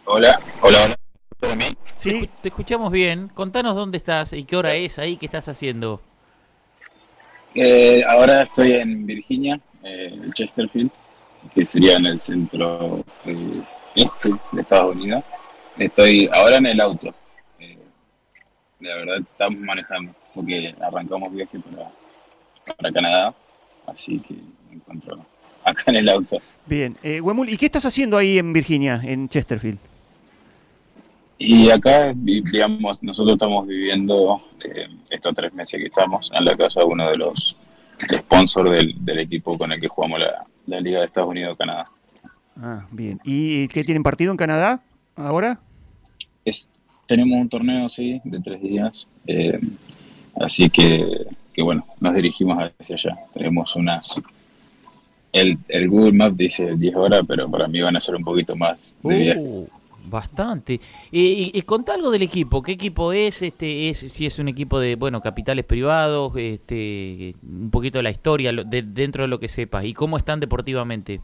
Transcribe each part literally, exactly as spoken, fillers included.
Hola, hola, hola. ¿Para mí? Te, escu- Sí, te escuchamos bien. Contanos dónde estás y qué hora es ahí, qué estás haciendo. Eh, ahora estoy en Virginia, eh, en Chesterfield, que sería en el centro eh, este de Estados Unidos. Estoy ahora en el auto. Eh, la verdad, estamos manejando, porque arrancamos viaje para, para Canadá, así que me encuentro acá en el auto. bien. Eh, Huemul, ¿y qué estás haciendo ahí en Virginia, en Chesterfield? Y acá, vi- digamos, nosotros estamos viviendo eh, estos tres meses que estamos en la casa de uno de los sponsors del, del equipo con el que jugamos la, la Liga de Estados Unidos-Canadá. Ah, bien. ¿Y qué tienen partido en Canadá ahora? Es, tenemos un torneo, sí, de tres días, eh, así que, que, bueno, nos dirigimos hacia allá. Tenemos unas... El, el Google Maps dice diez horas, pero para mí van a ser un poquito más de viaje. Uh, bastante. Eh, y, y contá algo del equipo. ¿Qué equipo es? Este, es si es un equipo de, bueno, capitales privados, este, un poquito de la historia lo- de, dentro de lo que sepas y cómo están deportivamente.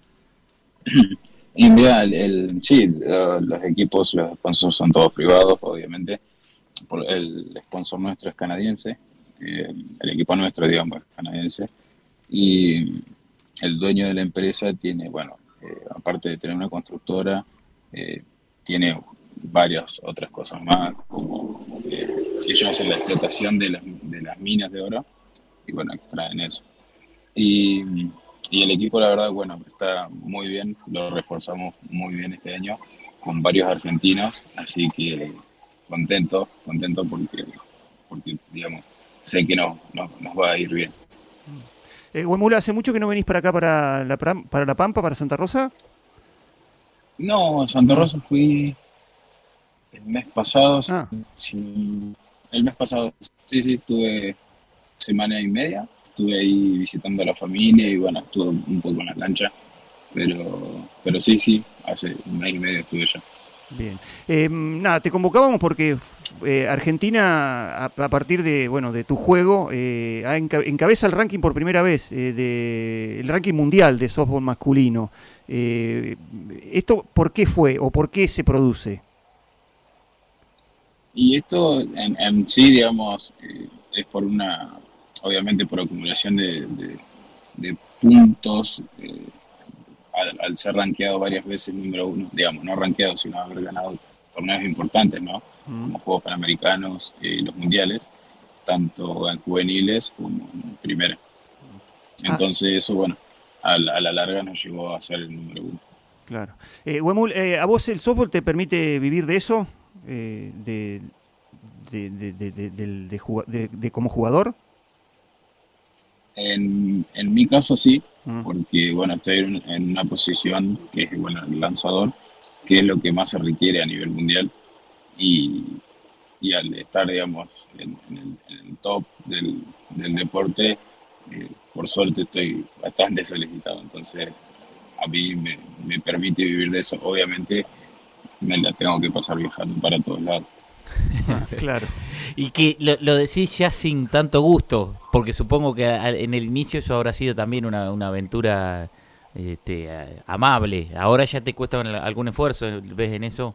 Y mira, el, el- sí, eh, los equipos, los sponsors son todos privados, obviamente. Por- El sponsor nuestro es canadiense, eh, el equipo nuestro, digamos, es canadiense. Y el dueño de la empresa tiene, bueno, eh, aparte de tener una constructora, eh, tiene varias otras cosas más, como eh, ellos hacen la explotación de las, de las minas de oro y bueno, extraen eso. Y, y el equipo, la verdad, bueno, está muy bien, lo reforzamos muy bien este año con varios argentinos, así que contento, contento porque, porque digamos, sé que nos, nos, nos va a ir bien. Eh, Huemul, ¿hace mucho que no venís para acá, para la, Pram- para la Pampa, para Santa Rosa? No, a Santa No. Rosa fui el mes pasado, Ah, sí, el mes pasado, sí, sí, estuve semana y media, estuve ahí visitando a la familia y bueno, estuve un poco en la cancha, pero, pero sí, sí, hace un mes y medio estuve ya. bien. Eh, nada, te convocábamos porque eh, Argentina, a, a partir de, bueno, de tu juego, eh, ha enca- encabeza el ranking por primera vez, eh, de, el ranking mundial de softball masculino. Eh, ¿Esto por qué fue o por qué se produce? Y esto en, en sí, digamos, eh, es por una, obviamente por acumulación de, de- de puntos, eh, al, al ser rankeado varias veces número uno, digamos, no rankeado, sino haber ganado torneos importantes, ¿no? Mm. Como Juegos Panamericanos y los Mundiales, tanto en juveniles como en primera. Ah, Entonces eso, bueno, a la, a la larga nos llevó a ser el número uno. claro. Eh, Huemul, eh, ¿a vos el softball te permite vivir de eso? Eh, de, de, de, de, de, del- de juga- de- de como jugador? En, en mi caso sí, Mm. porque bueno, estoy en, en una posición que es bueno, el lanzador, que es lo que más se requiere a nivel mundial. Y, y al estar, digamos, en, en el, en el top del, del deporte, eh, por suerte estoy bastante solicitado. Entonces, a mí me, me permite vivir de eso. Obviamente, me la tengo que pasar viajando para todos lados. Ah, claro. Y que lo, lo decís ya sin tanto gusto, porque supongo que a- en el inicio eso habrá sido también una, una aventura este, a- amable. Ahora ya te cuesta un- algún esfuerzo, ¿ves en eso?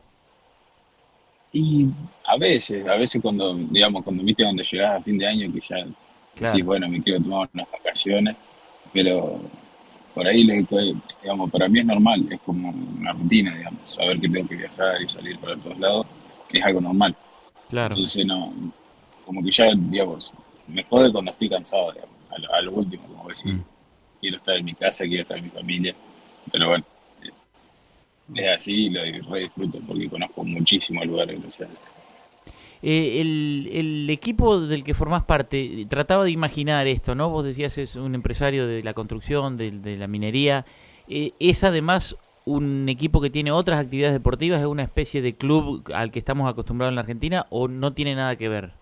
Y a veces, a veces cuando, digamos, cuando viste donde llegás a fin de año, que ya decís, Claro. bueno, me quiero tomar unas vacaciones, pero por ahí, le- digamos, para mí es normal, es como una rutina, digamos, saber que tengo que viajar y salir para todos lados, es algo normal. Claro. Entonces, no, como que ya, digamos, me jode cuando estoy cansado, digamos, a lo, a lo último, como decir, Mm. quiero estar en mi casa, quiero estar en mi familia, pero bueno, es así y lo re disfruto porque conozco muchísimos lugares gracias a esto. Eh, el, el equipo del que formás parte trataba de imaginar esto, ¿no? Vos decías es un empresario de la construcción, de, de la minería. Eh, es además un equipo que tiene otras actividades deportivas, es una especie de club al que estamos acostumbrados en la Argentina o no tiene nada que ver.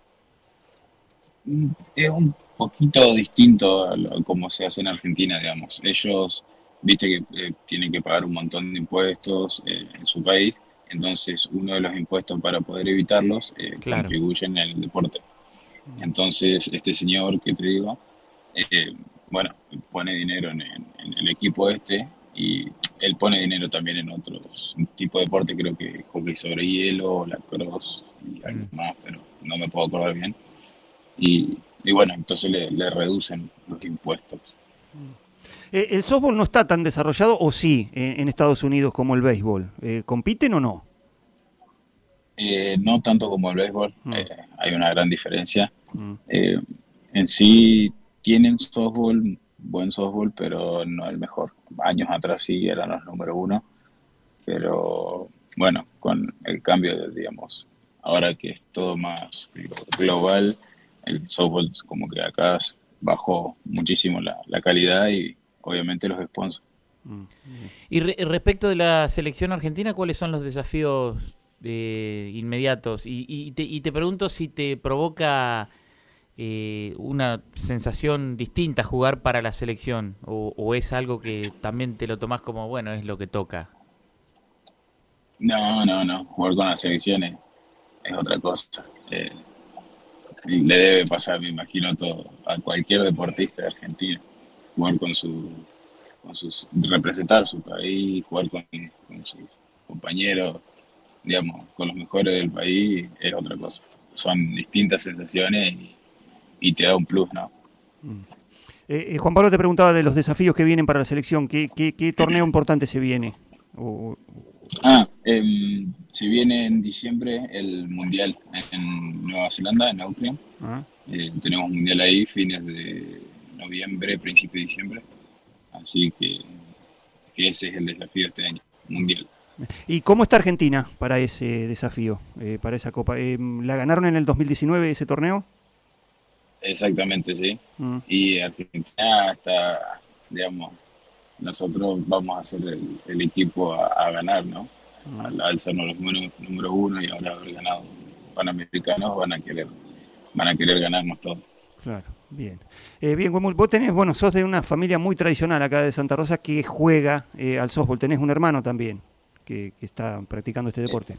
Es un poquito distinto a, lo, a cómo se hace en Argentina, digamos. Ellos, viste que eh, tienen que pagar un montón de impuestos eh, en su país, entonces uno de los impuestos para poder evitarlos eh, Claro. contribuyen en el deporte. Entonces, este señor que te digo, eh, bueno, pone dinero en, en- en el equipo este y él pone dinero también en otros tipo de deporte, creo que hockey sobre hielo, lacrosse y algo más, pero no me puedo acordar bien. Y, y bueno, entonces le, le reducen los impuestos. Eh, ¿El softball no está tan desarrollado o sí en, en Estados Unidos como el béisbol? Eh, ¿Compiten o no? Eh, no tanto como el béisbol, Mm. eh, hay una gran diferencia. Mm. Eh, en sí tienen softball, buen softball, pero no el mejor. Años atrás sí eran los número uno, pero bueno, con el cambio, de, digamos, ahora que es todo más glo- global, el softball como que acá bajó muchísimo la, la calidad y obviamente los sponsors. Mm. Y re- respecto de la selección argentina, ¿cuáles son los desafíos eh, inmediatos? Y, y, te, y te pregunto si te provoca eh, una sensación distinta jugar para la selección, o, o es algo que también te lo tomás como, bueno, es lo que toca. No, no, no, jugar con las selecciones es otra cosa. Eh, y le debe pasar, me imagino, a todo, a cualquier deportista de Argentina, jugar con su, con sus, representar su país, jugar con, con sus compañeros, digamos, con los mejores del país, es otra cosa. Son distintas sensaciones y, y te da un plus, ¿no? Eh, eh, Juan Pablo te preguntaba de los desafíos que vienen para la selección. ¿Qué, qué, qué torneo importante se viene? O- Ah, em, si viene en diciembre el Mundial en Nueva Zelanda, en Auckland. ah. Eh, tenemos Mundial ahí, fines de noviembre, principio de diciembre. Así que, que ese es el desafío de este año, Mundial. ¿Y cómo está Argentina para ese desafío, eh, para esa Copa? Eh, ¿La ganaron en el dos mil diecinueve ese torneo? Exactamente, sí. Mm. Y Argentina está, digamos, nosotros vamos a ser el, el equipo a, a ganar, ¿no? Al alzarnos los número, número uno y ahora haber ganado Panamericanos, van a querer, van a querer ganarnos todo. Claro, bien. Eh, bien, Guamul, vos tenés, bueno, sos de una familia muy tradicional acá de Santa Rosa que juega eh, al softball. Tenés un hermano también que, que está practicando este deporte.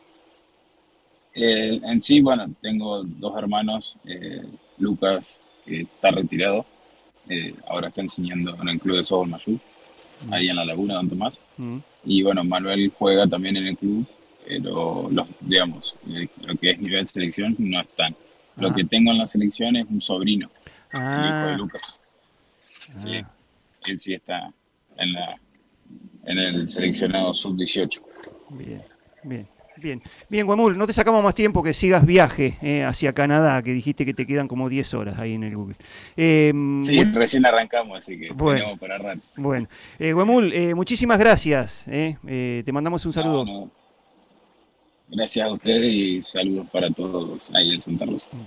Eh, en sí, bueno, tengo dos hermanos, eh, Lucas, que está retirado, eh, ahora está enseñando en el club de softball Mayú, ahí en la Laguna, Don Tomás. Mm. Y bueno, Manuel juega también en el club, pero los, digamos, eh, lo que es nivel selección no están. Lo Ah. que tengo en la selección es un sobrino, el hijo de Ah, Lucas. Sí, ah, él sí está en la en el seleccionado sub dieciocho. bien, bien, bien. Bien, Guamul, no te sacamos más tiempo, que sigas viaje eh, hacia Canadá, que dijiste que te quedan como diez horas ahí en el Google. Eh, Sí, mu- recién arrancamos, así que Bueno. tenemos para rato. bueno, eh, Guamul, eh, muchísimas gracias. eh, eh, te mandamos un No, saludo. no. Gracias a ustedes y saludos para todos ahí en Santa Rosa.